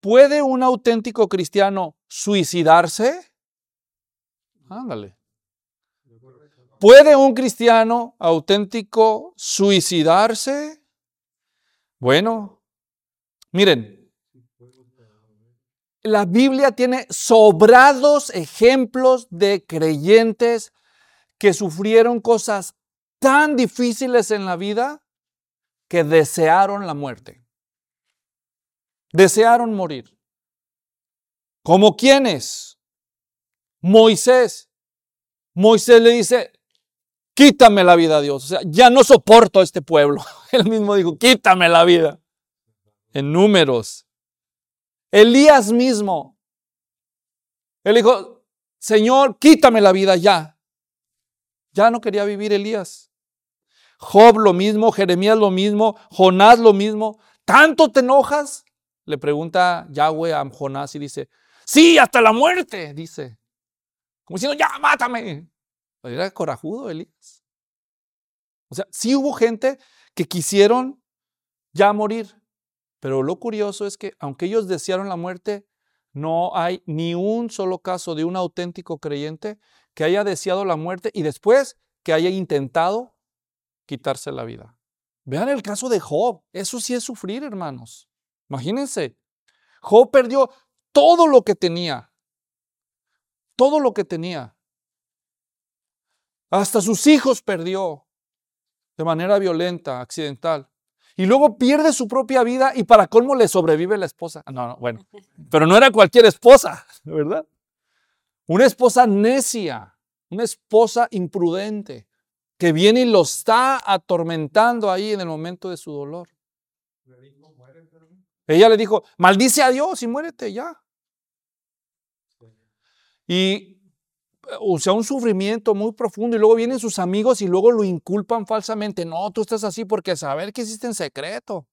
¿puede un auténtico cristiano suicidarse? Ándale. ¿Puede un cristiano auténtico suicidarse? Bueno, miren, la Biblia tiene sobrados ejemplos de creyentes que sufrieron cosas tan difíciles en la vida que desearon la muerte. Desearon morir. ¿Como quiénes? Moisés. Moisés le dice, quítame la vida, Dios. O sea, ya no soporto a este pueblo. Él mismo dijo, quítame la vida. En Números. Elías mismo. Él dijo, Señor, quítame la vida ya. Ya no quería vivir Elías. Job lo mismo, Jeremías lo mismo, Jonás lo mismo. ¿Tanto te enojas? Le pregunta Yahweh a Jonás y dice, sí, hasta la muerte, dice. Como diciendo, ya, mátame. Era corajudo Elías. O sea, sí hubo gente que quisieron ya morir. Pero lo curioso es que, aunque ellos desearon la muerte, no hay ni un solo caso de un auténtico creyente que haya deseado la muerte y después que haya intentado quitarse la vida. Vean el caso de Job. Eso sí es sufrir, hermanos. Imagínense. Job perdió todo lo que tenía. Todo lo que tenía. Hasta sus hijos perdió de manera violenta, accidental. Y luego pierde su propia vida y para colmo le sobrevive la esposa. No, bueno, pero no era cualquier esposa, ¿verdad? Una esposa necia, una esposa imprudente, que viene y lo está atormentando ahí en el momento de su dolor. Ella le dijo, maldice a Dios y muérete ya. Y, o sea, un sufrimiento muy profundo y luego vienen sus amigos y luego lo inculpan falsamente. No, tú estás así porque saber que hiciste en secreto.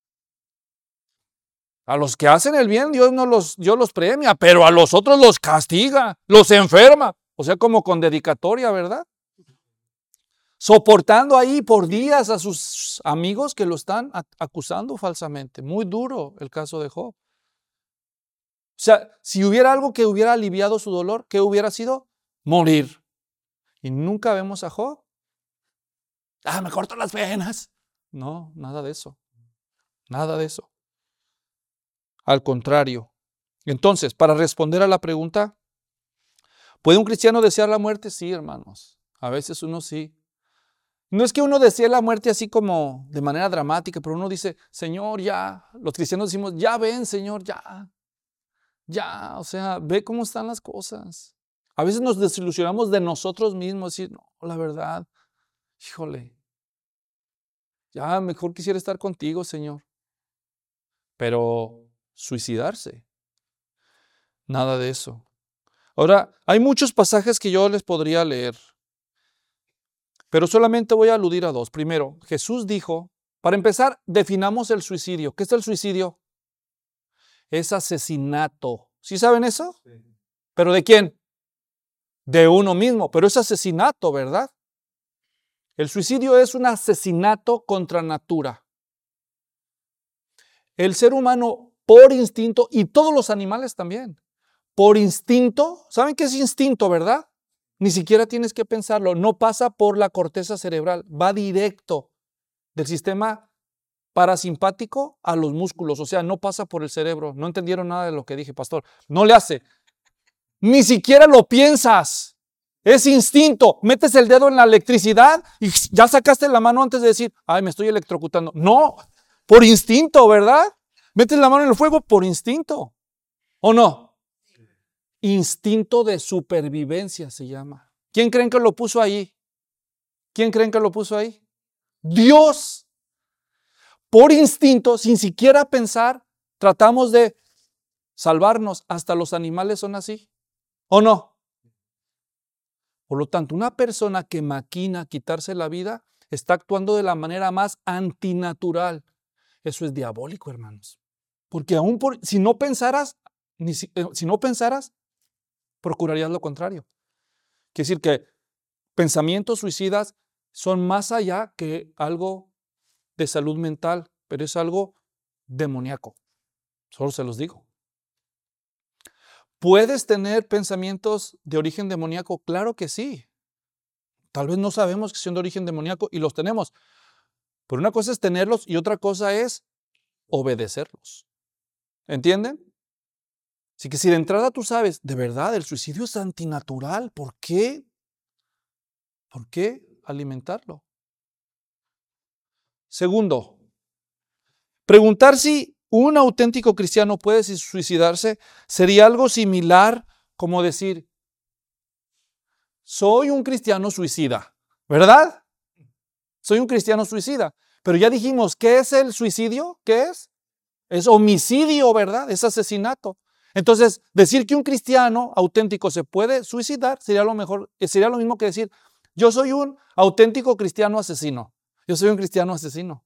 A los que hacen el bien, Dios los premia, pero a los otros los castiga, los enferma. O sea, como con dedicatoria, ¿verdad? Soportando ahí por días a sus amigos que lo están acusando falsamente. Muy duro el caso de Job. O sea, si hubiera algo que hubiera aliviado su dolor, ¿qué hubiera sido? Morir. Y nunca vemos a Job. Me corto las venas. No, nada de eso. Nada de eso. Al contrario. Entonces, para responder a la pregunta, ¿puede un cristiano desear la muerte? Sí, hermanos. A veces uno sí. No es que uno desee la muerte así como de manera dramática, pero uno dice, Señor, ya. Los cristianos decimos, ya ven, Señor, ya. Ya, o sea, ve cómo están las cosas. A veces nos desilusionamos de nosotros mismos, decir, no, la verdad, híjole, ya mejor quisiera estar contigo, Señor. Pero suicidarse, nada de eso. Ahora, hay muchos pasajes que yo les podría leer, pero solamente voy a aludir a dos. Primero, Jesús dijo, para empezar, definamos el suicidio. ¿Qué es el suicidio? Es asesinato. ¿Sí saben eso? Sí. ¿Pero de quién? De uno mismo, pero es asesinato, ¿verdad? El suicidio es un asesinato contra natura. El ser humano, por instinto, y todos los animales también, por instinto, ¿saben qué es instinto, verdad? Ni siquiera tienes que pensarlo, no pasa por la corteza cerebral, va directo del sistema parasimpático a los músculos, o sea, no pasa por el cerebro. No entendieron nada de lo que dije, pastor. No le hace. Ni siquiera lo piensas. Es instinto. Metes el dedo en la electricidad y ya sacaste la mano antes de decir, me estoy electrocutando. No, por instinto, ¿verdad? Metes la mano en el fuego por instinto. ¿O no? Instinto de supervivencia se llama. ¿Quién creen que lo puso ahí? ¿Quién creen que lo puso ahí? Dios. Por instinto, sin siquiera pensar, tratamos de salvarnos. Hasta los animales son así. ¿O no? Por lo tanto, una persona que maquina quitarse la vida está actuando de la manera más antinatural. Eso es diabólico, hermanos. Porque aún si no pensaras, procurarías lo contrario. Quiere decir que pensamientos suicidas son más allá que algo de salud mental, pero es algo demoníaco. Solo se los digo. ¿Puedes tener pensamientos de origen demoníaco? Claro que sí. Tal vez no sabemos que son de origen demoníaco y los tenemos. Pero una cosa es tenerlos y otra cosa es obedecerlos. ¿Entienden? Así que si de entrada tú sabes, de verdad, el suicidio es antinatural, ¿por qué? ¿Por qué alimentarlo? Segundo, preguntar si un auténtico cristiano puede suicidarse sería algo similar como decir, soy un cristiano suicida, ¿verdad? Soy un cristiano suicida. Pero ya dijimos, ¿qué es el suicidio? ¿Qué es? Es homicidio, ¿verdad? Es asesinato. Entonces, decir que un cristiano auténtico se puede suicidar sería lo mismo que decir, yo soy un auténtico cristiano asesino. Yo soy un cristiano asesino.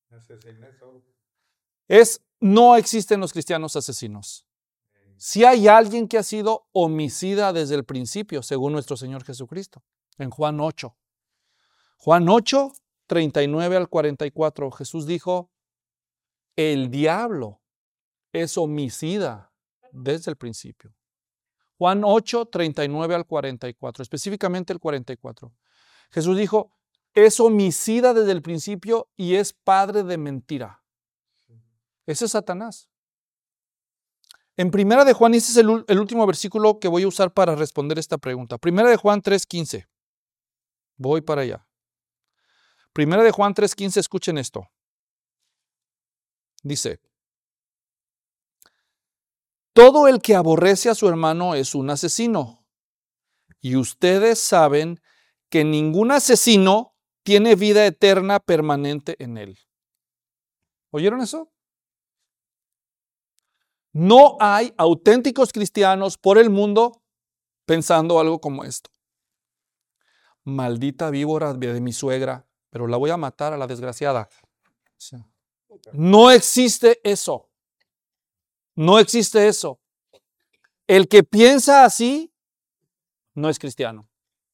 No existen los cristianos asesinos. Si hay alguien que ha sido homicida desde el principio, según nuestro Señor Jesucristo, en Juan 8. Juan 8, 39 al 44, Jesús dijo, el diablo es homicida desde el principio. Juan 8, 39 al 44, específicamente el 44. Jesús dijo, es homicida desde el principio y es padre de mentira. Ese es Satanás. En Primera de Juan, ese es el último versículo que voy a usar para responder esta pregunta. Primera de Juan 3:15. Voy para allá. Primera de Juan 3:15, escuchen esto. Dice, todo el que aborrece a su hermano es un asesino. Y ustedes saben que ningún asesino tiene vida eterna permanente en él. ¿Oyeron eso? No hay auténticos cristianos por el mundo pensando algo como esto. Maldita víbora de mi suegra, pero la voy a matar a la desgraciada. No existe eso. No existe eso. El que piensa así no es cristiano.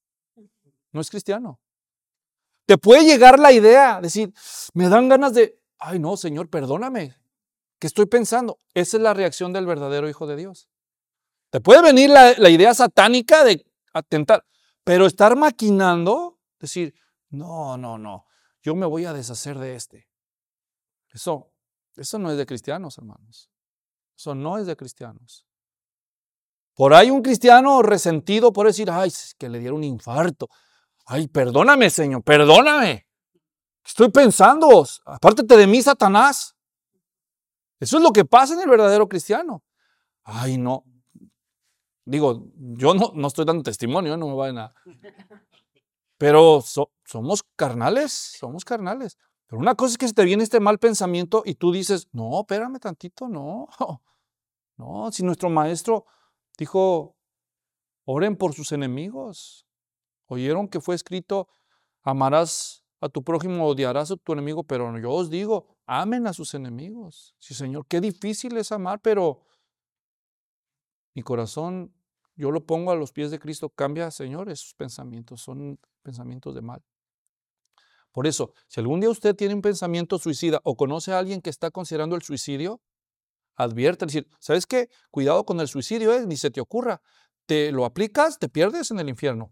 No es cristiano. Te puede llegar la idea, decir, me dan ganas de, ay no, Señor, perdóname. ¿Qué estoy pensando? Esa es la reacción del verdadero Hijo de Dios. Te puede venir la idea satánica de atentar, pero estar maquinando, decir, no, yo me voy a deshacer de este. Eso no es de cristianos, hermanos. Eso no es de cristianos. Por ahí un cristiano resentido por decir, ay, que le dieron un infarto. Ay, perdóname, Señor, perdóname. Estoy pensando, apártate de mí, Satanás. Eso es lo que pasa en el verdadero cristiano. Ay, no. Digo, yo no estoy dando testimonio, no me vayan a... Pero somos carnales. Pero una cosa es que se te viene este mal pensamiento y tú dices, no, espérame tantito, no. No, si nuestro maestro dijo, oren por sus enemigos. Oyeron que fue escrito, amarás a tu prójimo, odiarás a tu enemigo, pero yo os digo, amen a sus enemigos. Sí, Señor, qué difícil es amar, pero mi corazón, yo lo pongo a los pies de Cristo. Cambia, Señor, esos pensamientos, son pensamientos de mal. Por eso, si algún día usted tiene un pensamiento suicida o conoce a alguien que está considerando el suicidio, advierte, decir, ¿sabes qué? Cuidado con el suicidio, ni se te ocurra. Te lo aplicas, te pierdes en el infierno.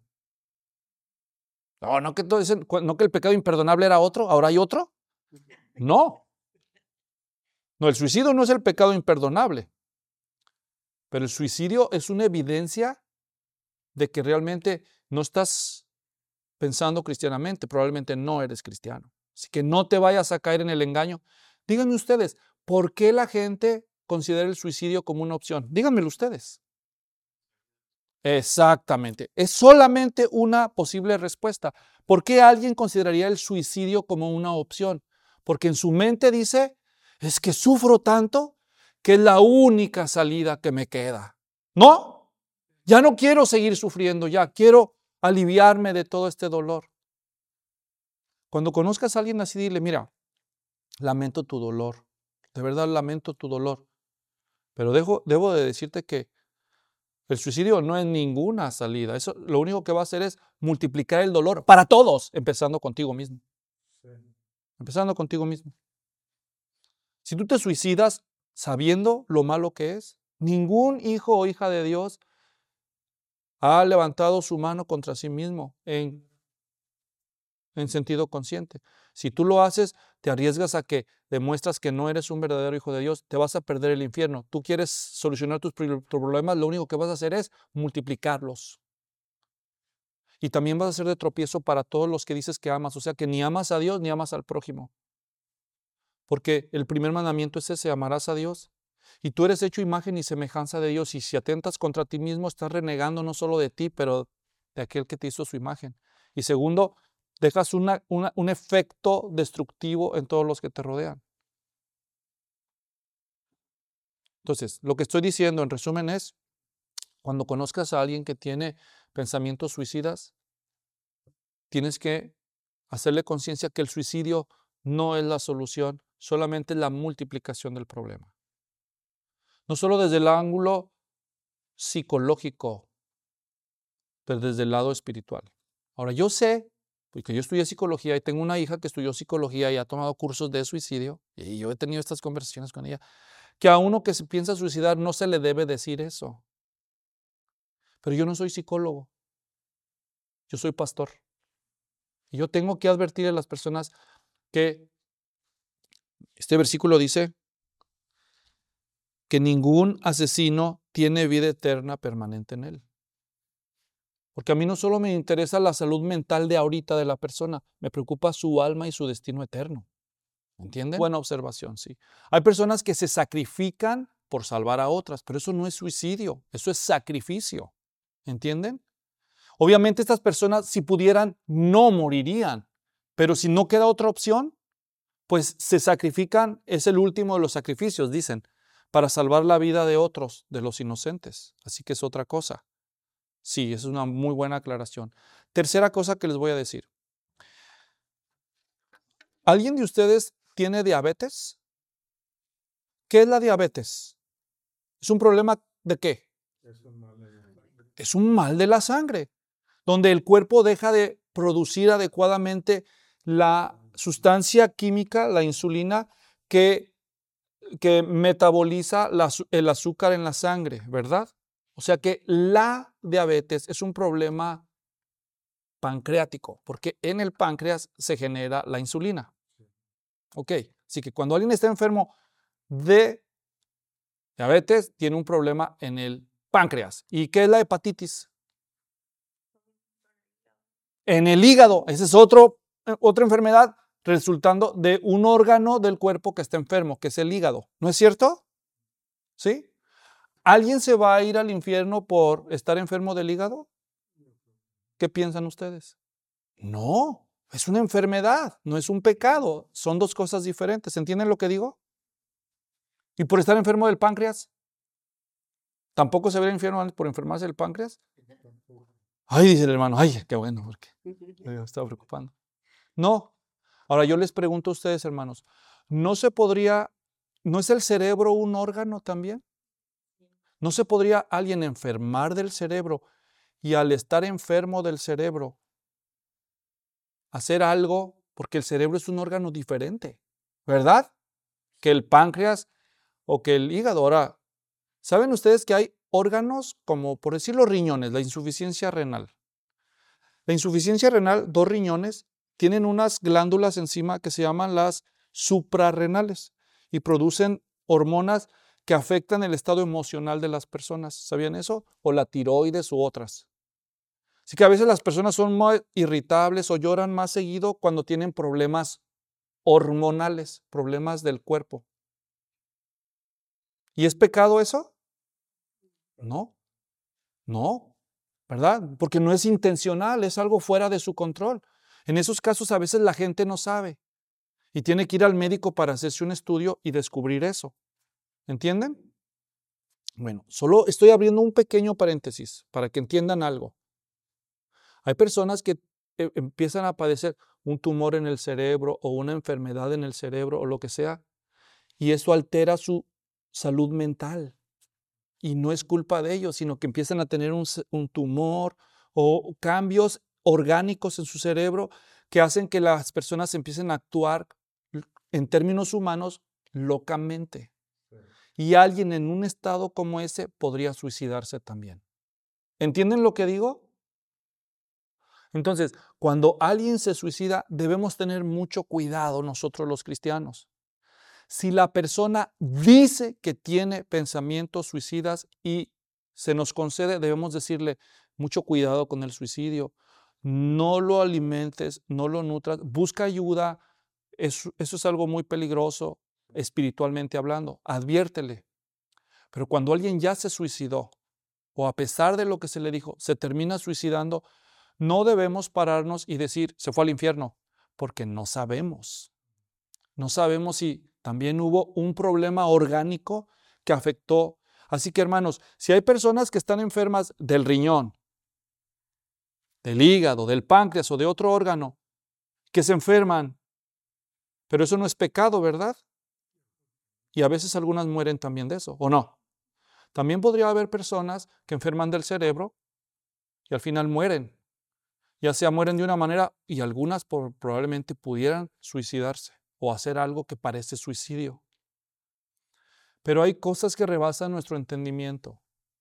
No que el pecado imperdonable era otro, ahora hay otro. No, el suicidio no es el pecado imperdonable, pero el suicidio es una evidencia de que realmente no estás pensando cristianamente, probablemente no eres cristiano. Así que no te vayas a caer en el engaño. Díganme ustedes, ¿por qué la gente considera el suicidio como una opción? Díganmelo ustedes. Exactamente. Es solamente una posible respuesta. ¿Por qué alguien consideraría el suicidio como una opción? Porque en su mente dice, es que sufro tanto que es la única salida que me queda. No, ya no quiero seguir sufriendo, ya quiero aliviarme de todo este dolor. Cuando conozcas a alguien así, dile, mira, lamento tu dolor, de verdad lamento tu dolor, pero debo de decirte que el suicidio no es ninguna salida. Eso lo único que va a hacer es multiplicar el dolor para todos, empezando contigo mismo. Sí. Empezando contigo mismo. Si tú te suicidas sabiendo lo malo que es, Ningún hijo o hija de Dios ha levantado su mano contra sí mismo en sentido consciente. Si tú lo haces, te arriesgas a que demuestras que no eres un verdadero hijo de Dios, te vas a perder el infierno. Tú quieres solucionar tus problemas, lo único que vas a hacer es multiplicarlos. Y también vas a ser de tropiezo para todos los que dices que amas, o sea que ni amas a Dios ni amas al prójimo. Porque el primer mandamiento es ese, amarás a Dios. Y tú eres hecho imagen y semejanza de Dios, y si atentas contra ti mismo, estás renegando no solo de ti, pero de aquel que te hizo su imagen. Y segundo, dejas un efecto destructivo en todos los que te rodean. Entonces, lo que estoy diciendo en resumen es, cuando conozcas a alguien que tiene pensamientos suicidas, tienes que hacerle conciencia que el suicidio no es la solución, solamente es la multiplicación del problema. No solo desde el ángulo psicológico, pero desde el lado espiritual. Ahora, yo sé, porque yo estudié psicología y tengo una hija que estudió psicología y ha tomado cursos de suicidio, y yo he tenido estas conversaciones con ella, que a uno que se piensa suicidar no se le debe decir eso. Pero yo no soy psicólogo, yo soy pastor. Y yo tengo que advertir a las personas que este versículo dice que ningún asesino tiene vida eterna permanente en él. Porque a mí no solo me interesa la salud mental de ahorita de la persona, me preocupa su alma y su destino eterno. ¿Entienden? Buena observación, sí. Hay personas que se sacrifican por salvar a otras, pero eso no es suicidio, eso es sacrificio. ¿Entienden? Obviamente estas personas, si pudieran, no morirían, pero si no queda otra opción, pues se sacrifican, es el último de los sacrificios, dicen, para salvar la vida de otros, de los inocentes. Así que es otra cosa. Sí, esa es una muy buena aclaración. Tercera cosa que les voy a decir. ¿Alguien de ustedes tiene diabetes? ¿Qué es la diabetes? ¿Es un problema de qué? Es un mal de la sangre, donde el cuerpo deja de producir adecuadamente la sustancia química, la insulina, que metaboliza el azúcar en la sangre, ¿verdad? O sea que la diabetes es un problema pancreático, porque en el páncreas se genera la insulina. Ok, así que cuando alguien está enfermo de diabetes, tiene un problema en el páncreas. ¿Y qué es la hepatitis? En el hígado. Esa es otra enfermedad resultando de un órgano del cuerpo que está enfermo, que es el hígado. ¿No es cierto? ¿Sí? ¿Alguien se va a ir al infierno por estar enfermo del hígado? ¿Qué piensan ustedes? No, es una enfermedad, no es un pecado. Son dos cosas diferentes. ¿Entienden lo que digo? ¿Y por estar enfermo del páncreas? ¿Tampoco se va al infierno por enfermarse del páncreas? Ay, dice el hermano, ay, qué bueno, porque me estaba preocupando. No. Ahora yo les pregunto a ustedes, hermanos, ¿no es el cerebro un órgano también? ¿No se podría alguien enfermar del cerebro y al estar enfermo del cerebro hacer algo? Porque el cerebro es un órgano diferente, ¿verdad? Que el páncreas o que el hígado. Ahora, ¿saben ustedes que hay órganos como, por decir, los riñones, la insuficiencia renal? La insuficiencia renal, 2 riñones, tienen unas glándulas encima que se llaman las suprarrenales y producen hormonas que afectan el estado emocional de las personas. ¿Sabían eso? O la tiroides u otras. Así que a veces las personas son más irritables o lloran más seguido cuando tienen problemas hormonales, problemas del cuerpo. ¿Y es pecado eso? No, no, ¿verdad? Porque no es intencional, es algo fuera de su control. En esos casos a veces la gente no sabe y tiene que ir al médico para hacerse un estudio y descubrir eso. ¿Entienden? Bueno, solo estoy abriendo un pequeño paréntesis para que entiendan algo. Hay personas que empiezan a padecer un tumor en el cerebro o una enfermedad en el cerebro o lo que sea, y eso altera su salud mental. Y no es culpa de ellos, sino que empiezan a tener un tumor o cambios orgánicos en su cerebro que hacen que las personas empiecen a actuar en términos humanos locamente. Y alguien en un estado como ese podría suicidarse también. ¿Entienden lo que digo? Entonces, cuando alguien se suicida, debemos tener mucho cuidado nosotros los cristianos. Si la persona dice que tiene pensamientos suicidas y se nos concede, debemos decirle mucho cuidado con el suicidio. No lo alimentes, no lo nutras, busca ayuda. Eso es algo muy peligroso espiritualmente hablando. Adviértele. Pero cuando alguien ya se suicidó, o a pesar de lo que se le dijo, se termina suicidando, no debemos pararnos y decir, se fue al infierno, porque no sabemos. No sabemos si también hubo un problema orgánico que afectó. Así que, hermanos, si hay personas que están enfermas del riñón, del hígado, del páncreas o de otro órgano, que se enferman, pero eso no es pecado, ¿verdad? Y a veces algunas mueren también de eso, ¿o no? También podría haber personas que enferman del cerebro y al final mueren. Ya sea mueren de una manera y algunas probablemente pudieran suicidarse o hacer algo que parece suicidio. Pero hay cosas que rebasan nuestro entendimiento.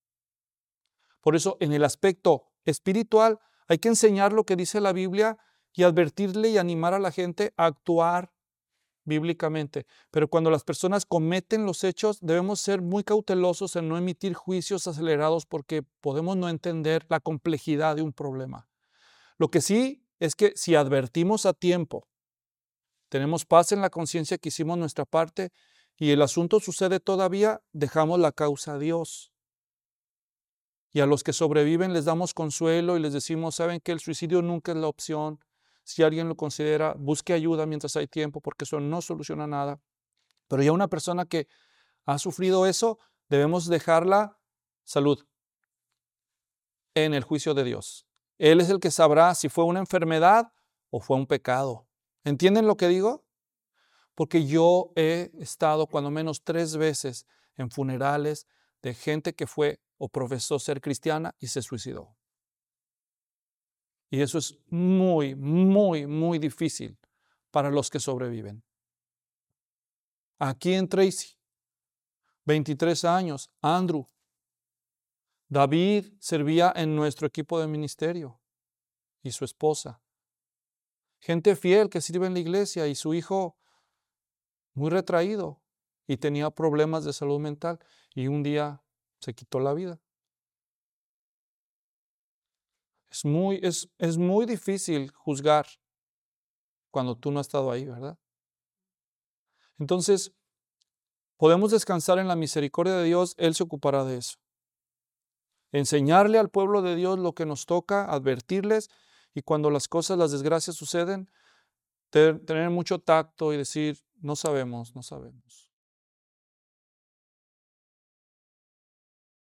Por eso, en el aspecto espiritual, hay que enseñar lo que dice la Biblia y advertirle y animar a la gente a actuar bíblicamente. Pero cuando las personas cometen los hechos, debemos ser muy cautelosos en no emitir juicios acelerados porque podemos no entender la complejidad de un problema. Lo que sí es que si advertimos a tiempo, tenemos paz en la conciencia que hicimos nuestra parte y el asunto sucede todavía, dejamos la causa a Dios. Y a los que sobreviven les damos consuelo y les decimos, saben que el suicidio nunca es la opción. Si alguien lo considera, busque ayuda mientras hay tiempo, porque eso no soluciona nada. Pero ya una persona que ha sufrido eso, debemos dejarla salud en el juicio de Dios. Él es el que sabrá si fue una enfermedad o fue un pecado. ¿Entienden lo que digo? Porque yo he estado cuando menos 3 veces en funerales de gente que fue o profesó ser cristiana y se suicidó. Y eso es muy, muy, muy difícil para los que sobreviven. Aquí en Tracy, 23 años, Andrew. David servía en nuestro equipo de ministerio y su esposa. Gente fiel que sirve en la iglesia y su hijo muy retraído y tenía problemas de salud mental y un día se quitó la vida. Es muy difícil juzgar cuando tú no has estado ahí, ¿verdad? Entonces, podemos descansar en la misericordia de Dios, Él se ocupará de eso. Enseñarle al pueblo de Dios lo que nos toca, advertirles, y cuando las cosas, las desgracias suceden, tener mucho tacto y decir, no sabemos.